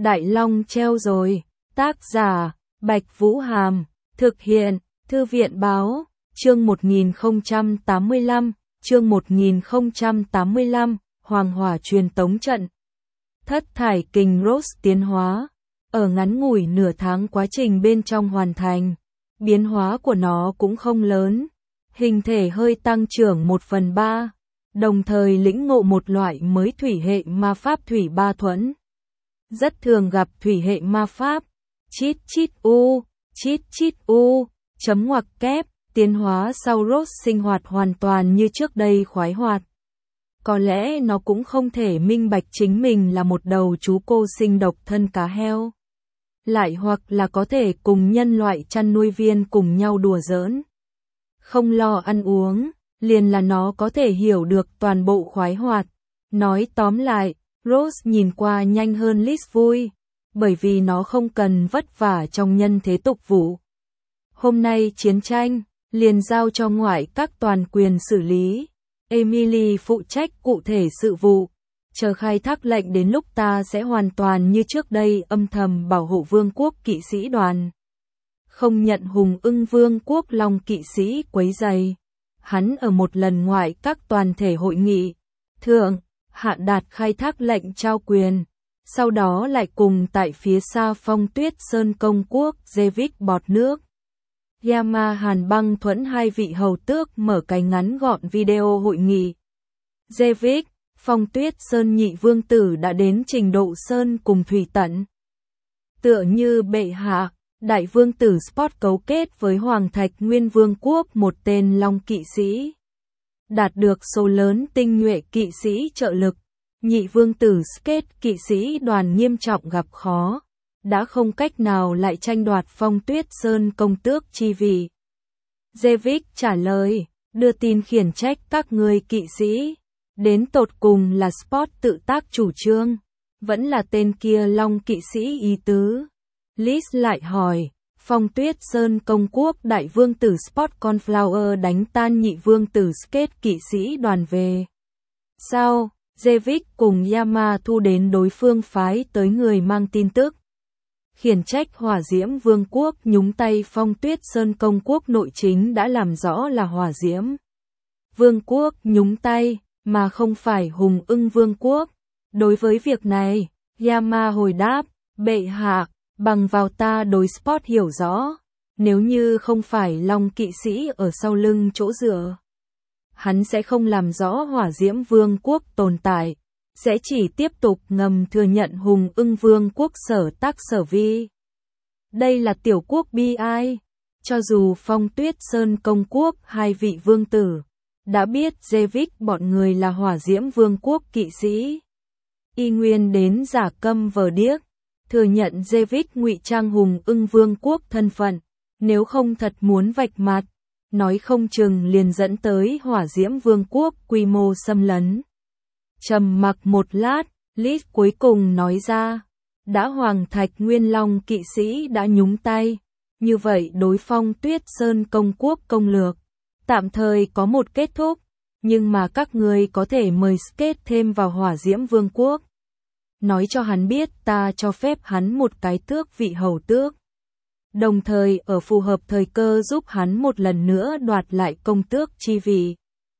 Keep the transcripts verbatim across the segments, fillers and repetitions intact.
Đại Long treo rồi. Tác giả, Bạch Vũ Hàm. Thực hiện, Thư viện Báo. Chương một nghìn không trăm tám mươi lăm, chương một nghìn không trăm tám mươi lăm, Hoàng Hỏa truyền tống trận. Thất thải kình Rose tiến hóa. Ở ngắn ngủi nửa tháng quá trình bên trong hoàn thành, biến hóa của nó cũng không lớn. Hình thể hơi tăng trưởng một phần ba, đồng thời lĩnh ngộ một loại mới thủy hệ ma pháp thủy ba thuẫn. Rất thường gặp thủy hệ ma pháp. Chít chít u, chít chít u, chấm ngoặc kép, tiến hóa sau Rose sinh hoạt hoàn toàn như trước đây khoái hoạt. Có lẽ nó cũng không thể minh bạch chính mình là một đầu chú cô sinh độc thân cá heo. Lại hoặc là có thể cùng nhân loại chăn nuôi viên cùng nhau đùa giỡn. Không lo ăn uống, liền là nó có thể hiểu được toàn bộ khoái hoạt. Nói tóm lại, Rose nhìn qua nhanh hơn Liz vui, bởi vì nó không cần vất vả trong nhân thế tục vụ. Hôm nay chiến tranh, liền giao cho ngoại các toàn quyền xử lý. Emily phụ trách cụ thể sự vụ. Chờ khai thác lệnh đến lúc ta sẽ hoàn toàn như trước đây âm thầm bảo hộ vương quốc kỵ sĩ đoàn. Không nhận hùng ưng vương quốc long kỵ sĩ quấy rầy. Hắn ở một lần ngoại các toàn thể hội nghị, thượng, hạ đạt khai thác lệnh trao quyền. Sau đó lại cùng tại phía xa Phong Tuyết Sơn công quốc Jevic bọt nước. Yama Hàn Băng Thuẫn hai vị hầu tước mở cái ngắn gọn video hội nghị. Jevic, Phong Tuyết Sơn nhị vương tử đã đến trình độ sơn cùng thủy tận. Tựa như bệ hạ, đại vương tử Sport cấu kết với Hoàng Thạch Nguyên vương quốc một tên long kỵ sĩ. Đạt được số lớn tinh nhuệ kỵ sĩ trợ lực, nhị vương tử Skate kỵ sĩ đoàn nghiêm trọng gặp khó. Đã không cách nào lại tranh đoạt Phong Tuyết Sơn công tước chi vị. Jevic trả lời, đưa tin khiển trách các người kỵ sĩ. Đến tột cùng là Sport tự tác chủ trương, vẫn là tên kia long kỵ sĩ ý tứ. Liz lại hỏi, Phong Tuyết Sơn công quốc đại vương tử Sport Conflower đánh tan nhị vương tử Skate kỵ sĩ đoàn về. Sao, Jevic cùng Yama thu đến đối phương phái tới người mang tin tức. Khiển trách Hỏa Diễm Vương quốc nhúng tay Phong Tuyết Sơn công quốc nội chính đã làm rõ là Hỏa Diễm Vương quốc nhúng tay, mà không phải Hùng Ưng Vương quốc. Đối với việc này, Yama hồi đáp, bệ hạ, bằng vào ta đối Sport hiểu rõ, nếu như không phải Long kỵ sĩ ở sau lưng chỗ dựa, hắn sẽ không làm rõ Hỏa Diễm Vương quốc tồn tại. Sẽ chỉ tiếp tục ngầm thừa nhận Hùng Ưng Vương quốc sở tác sở vi. Đây là tiểu quốc bi ai. Cho dù Phong Tuyết Sơn công quốc hai vị vương tử đã biết Jevic bọn người là Hỏa Diễm Vương quốc kỵ sĩ, y nguyên đến giả câm vờ điếc, thừa nhận Jevic ngụy trang Hùng Ưng Vương quốc thân phận. Nếu không thật muốn vạch mặt, nói không chừng liền dẫn tới Hỏa Diễm Vương quốc quy mô xâm lấn. Trầm mặc một lát, Liz cuối cùng nói ra, đã Hoàng Thạch Nguyên Long kỵ sĩ đã nhúng tay, như vậy đối Phong Tuyết Sơn công quốc công lược, tạm thời có một kết thúc, nhưng mà các người có thể mời Skate thêm vào Hỏa Diễm Vương quốc. Nói cho hắn biết ta cho phép hắn một cái tước vị hầu tước. Đồng thời ở phù hợp thời cơ giúp hắn một lần nữa đoạt lại công tước chi vị.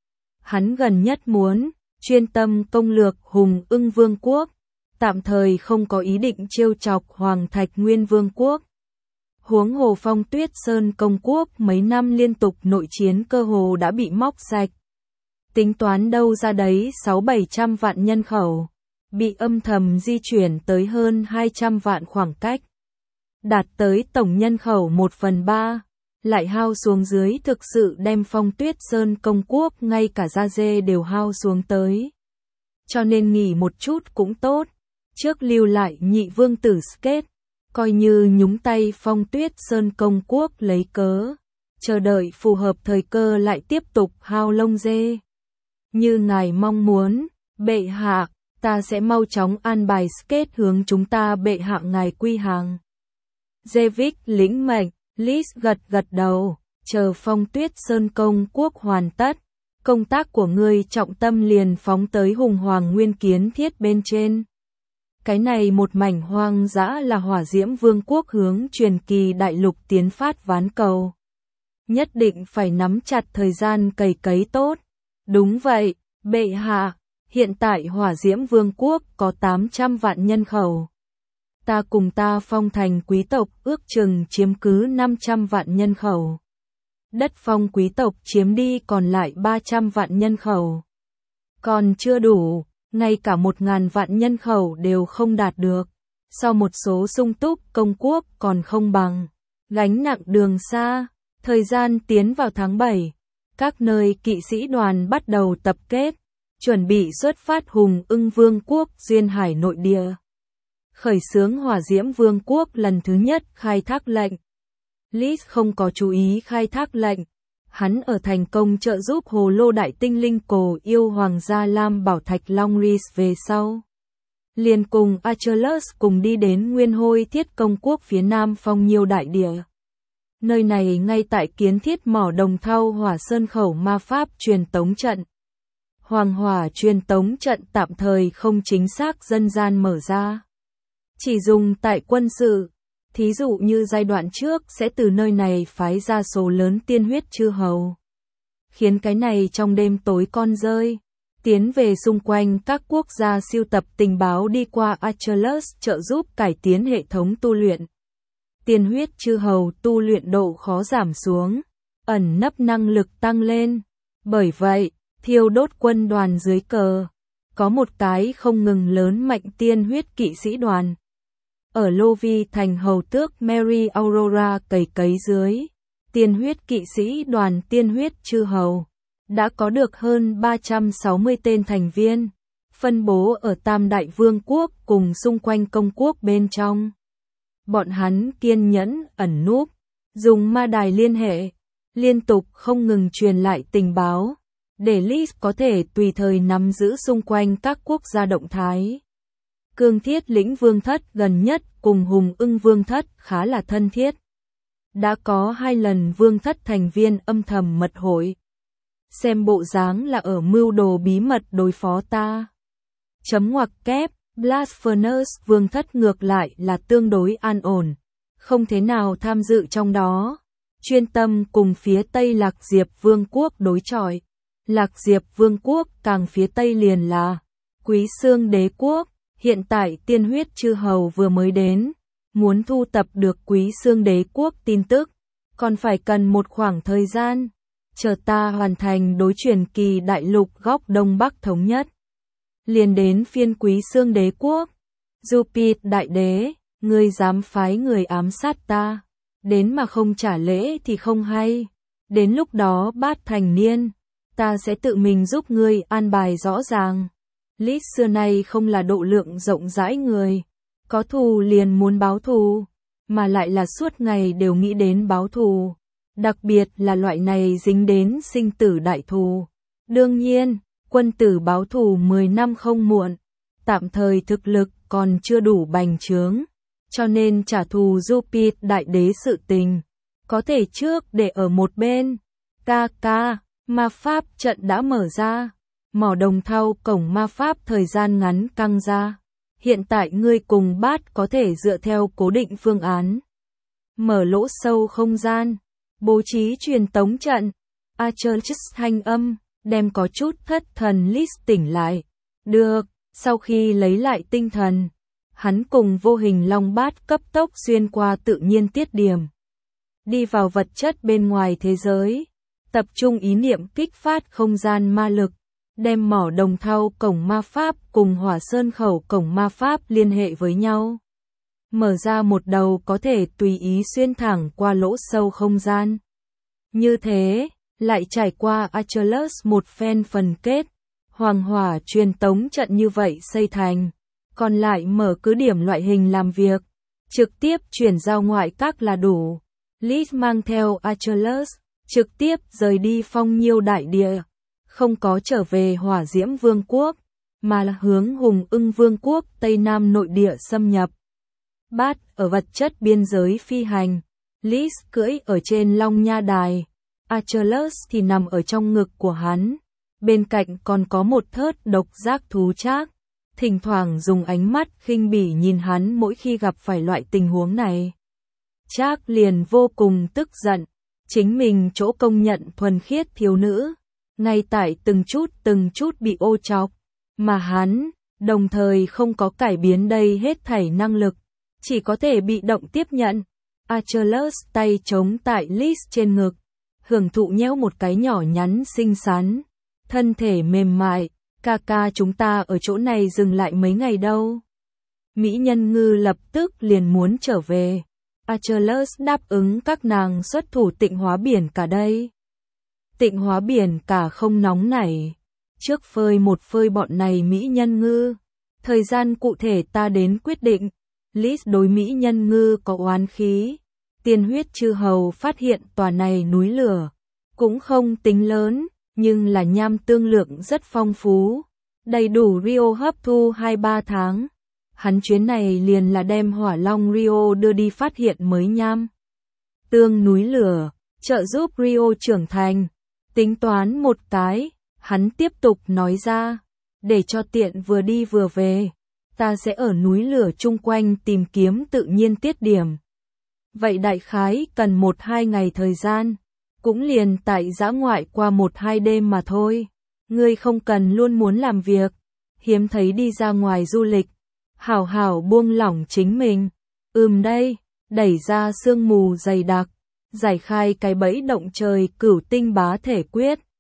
Hắn gần nhất muốn chuyên tâm công lược Hùng Ưng Vương quốc, tạm thời không có ý định trêu chọc Hoàng Thạch Nguyên Vương quốc. Huống hồ Phong Tuyết Sơn công quốc mấy năm liên tục nội chiến cơ hồ đã bị móc sạch. Tính toán đâu ra đấy sáu bảy trăm vạn nhân khẩu, bị âm thầm di chuyển tới hơn hai trăm vạn khoảng cách. Đạt tới tổng nhân khẩu một phần ba. Lại hao xuống dưới thực sự đem Phong Tuyết Sơn công quốc ngay cả da dê đều hao xuống tới. Cho nên nghỉ một chút cũng tốt. Trước lưu lại nhị vương tử Skate, coi như nhúng tay Phong Tuyết Sơn công quốc lấy cớ. Chờ đợi phù hợp thời cơ lại tiếp tục hao lông dê. Như ngài mong muốn, bệ hạ, ta sẽ mau chóng an bài Skate hướng chúng ta bệ hạ ngài quy hàng. Jevic lĩnh mệnh. Liz gật gật đầu, chờ Phong Tuyết Sơn công quốc hoàn tất, công tác của ngươi trọng tâm liền phóng tới Hùng Hoàng Nguyên Kiến Thiết bên trên. Cái này một mảnh hoang dã là Hỏa Diễm Vương quốc hướng truyền kỳ đại lục tiến phát ván cầu. Nhất định phải nắm chặt thời gian cày cấy tốt. Đúng vậy, bệ hạ, hiện tại Hỏa Diễm Vương quốc có tám trăm vạn nhân khẩu. Ta cùng ta Phong thành quý tộc ước chừng chiếm cứ năm trăm vạn nhân khẩu. Đất Phong quý tộc chiếm đi còn lại ba trăm vạn nhân khẩu. Còn chưa đủ, ngay cả một ngàn vạn nhân khẩu đều không đạt được. Sau một số sung túc công quốc còn không bằng. Gánh nặng đường xa, thời gian tiến vào tháng bảy. Các nơi kỵ sĩ đoàn bắt đầu tập kết, chuẩn bị xuất phát Hùng Ưng Vương quốc duyên hải nội địa. Khởi xướng Hỏa Diễm Vương quốc lần thứ nhất khai thác lệnh. Lis không có chú ý khai thác lệnh. Hắn ở thành công trợ giúp Hồ Lô Đại Tinh Linh Cổ Yêu Hoàng gia Lam Bảo Thạch Long Rhys về sau. Liền cùng Achilles cùng đi đến Nguyên Hôi Thiết Công quốc phía nam Phong Nhiêu đại địa. Nơi này ngay tại kiến thiết mỏ đồng thau Hỏa Sơn khẩu ma pháp truyền tống trận. Hoàng hỏa truyền tống trận tạm thời không chính xác dân gian mở ra. Chỉ dùng tại quân sự. Thí dụ như giai đoạn trước sẽ từ nơi này phái ra số lớn tiên huyết chư hầu. Khiến cái này trong đêm tối con rơi. Tiến về xung quanh các quốc gia siêu tập tình báo đi qua Achilles trợ giúp cải tiến hệ thống tu luyện. Tiên huyết chư hầu tu luyện độ khó giảm xuống. Ẩn nấp năng lực tăng lên. Bởi vậy, thiêu đốt quân đoàn dưới cờ. Có một cái không ngừng lớn mạnh tiên huyết kỵ sĩ đoàn. Ở Lô Vi thành hầu tước Mary Aurora cày cấy dưới, tiên huyết kỵ sĩ đoàn tiên huyết chư hầu, đã có được hơn ba trăm sáu mươi tên thành viên, phân bố ở Tam Đại Vương quốc cùng xung quanh công quốc bên trong. Bọn hắn kiên nhẫn, ẩn núp, dùng ma đài liên hệ, liên tục không ngừng truyền lại tình báo, để Lis có thể tùy thời nắm giữ xung quanh các quốc gia động thái. Cương Thiết Lĩnh Vương Thất gần nhất cùng Hùng Ưng Vương Thất khá là thân thiết. Đã có hai lần Vương Thất thành viên âm thầm mật hội. Xem bộ dáng là ở mưu đồ bí mật đối phó ta. Chấm ngoặc kép, Blasphemous Vương Thất ngược lại là tương đối an ổn. Không thế nào tham dự trong đó. Chuyên tâm cùng phía Tây Lạc Diệp Vương quốc đối chọi. Lạc Diệp Vương quốc càng phía Tây liền là Quý Xương Đế quốc. Hiện tại tiên huyết chư hầu vừa mới đến, muốn thu tập được Quý Xương Đế quốc tin tức, còn phải cần một khoảng thời gian, chờ ta hoàn thành đối truyền kỳ đại lục góc Đông Bắc thống nhất. Liền đến phiên Quý Xương Đế quốc, Jupiter đại đế, ngươi dám phái người ám sát ta, đến mà không trả lễ thì không hay, đến lúc đó bát thành niên, ta sẽ tự mình giúp ngươi an bài rõ ràng. Lis xưa nay không là độ lượng rộng rãi người, có thù liền muốn báo thù, mà lại là suốt ngày đều nghĩ đến báo thù, đặc biệt là loại này dính đến sinh tử đại thù. Đương nhiên, quân tử báo thù mười năm không muộn, tạm thời thực lực còn chưa đủ bành trướng, cho nên trả thù Jupiter đại đế sự tình, có thể trước để ở một bên. Ca ca, ma pháp trận đã mở ra. Mỏ đồng thau cổng ma pháp thời gian ngắn căng ra. Hiện tại ngươi cùng bát có thể dựa theo cố định phương án. Mở lỗ sâu không gian. Bố trí truyền tống trận. Achilles thanh âm, đem có chút thất thần Lis tỉnh lại. Được, sau khi lấy lại tinh thần. Hắn cùng vô hình long bát cấp tốc xuyên qua tự nhiên tiết điểm. Đi vào vật chất bên ngoài thế giới. Tập trung ý niệm kích phát không gian ma lực. Đem mỏ đồng thau cổng ma pháp cùng Hỏa Sơn khẩu cổng ma pháp liên hệ với nhau. Mở ra một đầu có thể tùy ý xuyên thẳng qua lỗ sâu không gian. Như thế, lại trải qua Achilles một phen phần kết. Hoàng hỏa truyền tống trận như vậy xây thành. Còn lại mở cứ điểm loại hình làm việc. Trực tiếp chuyển giao ngoại các là đủ. Lis mang theo Achilles, trực tiếp rời đi Phong Nhiêu đại địa. Không có trở về Hỏa Diễm Vương quốc, mà là hướng Hùng Ưng Vương quốc Tây Nam nội địa xâm nhập. Bát ở vật chất biên giới phi hành, Lis cưỡi ở trên Long Nha Đài, Achilles thì nằm ở trong ngực của hắn, bên cạnh còn có một thớt độc giác thú trác. thỉnh thoảng dùng ánh mắt khinh bỉ nhìn hắn mỗi khi gặp phải loại tình huống này. Trác liền vô cùng tức giận, chính mình chỗ công nhận thuần khiết thiếu nữ, ngay tại từng chút từng chút bị ô chọc, mà hắn, đồng thời không có cải biến đây hết thảy năng lực, chỉ có thể bị động tiếp nhận. Achilles tay chống tại Liz trên ngực, hưởng thụ nhéo một cái nhỏ nhắn xinh xắn, thân thể mềm mại, ca ca chúng ta ở chỗ này dừng lại mấy ngày đâu. Mỹ Nhân Ngư lập tức liền muốn trở về. Achilles đáp ứng các nàng xuất thủ Tịnh Hóa Biển Cả đây. Tịnh Hóa Biển Cả không nóng nảy, trước phơi một phơi bọn này Mỹ Nhân Ngư, thời gian cụ thể ta đến quyết định. Liz đối Mỹ Nhân Ngư có oán khí, Tiên Huyết Chư Hầu phát hiện tòa này núi lửa, cũng không tính lớn, nhưng là nham tương lượng rất phong phú, đầy đủ Rio hấp thu hai ba tháng. Hắn chuyến này liền là đem Hỏa Long Rio đưa đi phát hiện mới nham tương núi lửa, trợ giúp Rio trưởng thành. Tính toán một cái, hắn tiếp tục nói ra, để cho tiện vừa đi vừa về, ta sẽ ở núi lửa chung quanh tìm kiếm tự nhiên tiết điểm. Vậy đại khái cần một hai ngày thời gian, cũng liền tại dã ngoại qua một hai đêm mà thôi. Ngươi không cần luôn muốn làm việc, hiếm thấy đi ra ngoài du lịch, hảo hảo buông lỏng chính mình. Ừm đây, đẩy ra sương mù dày đặc, giải khai cái bẫy động trời Cửu Tinh Bá Thể Quyết.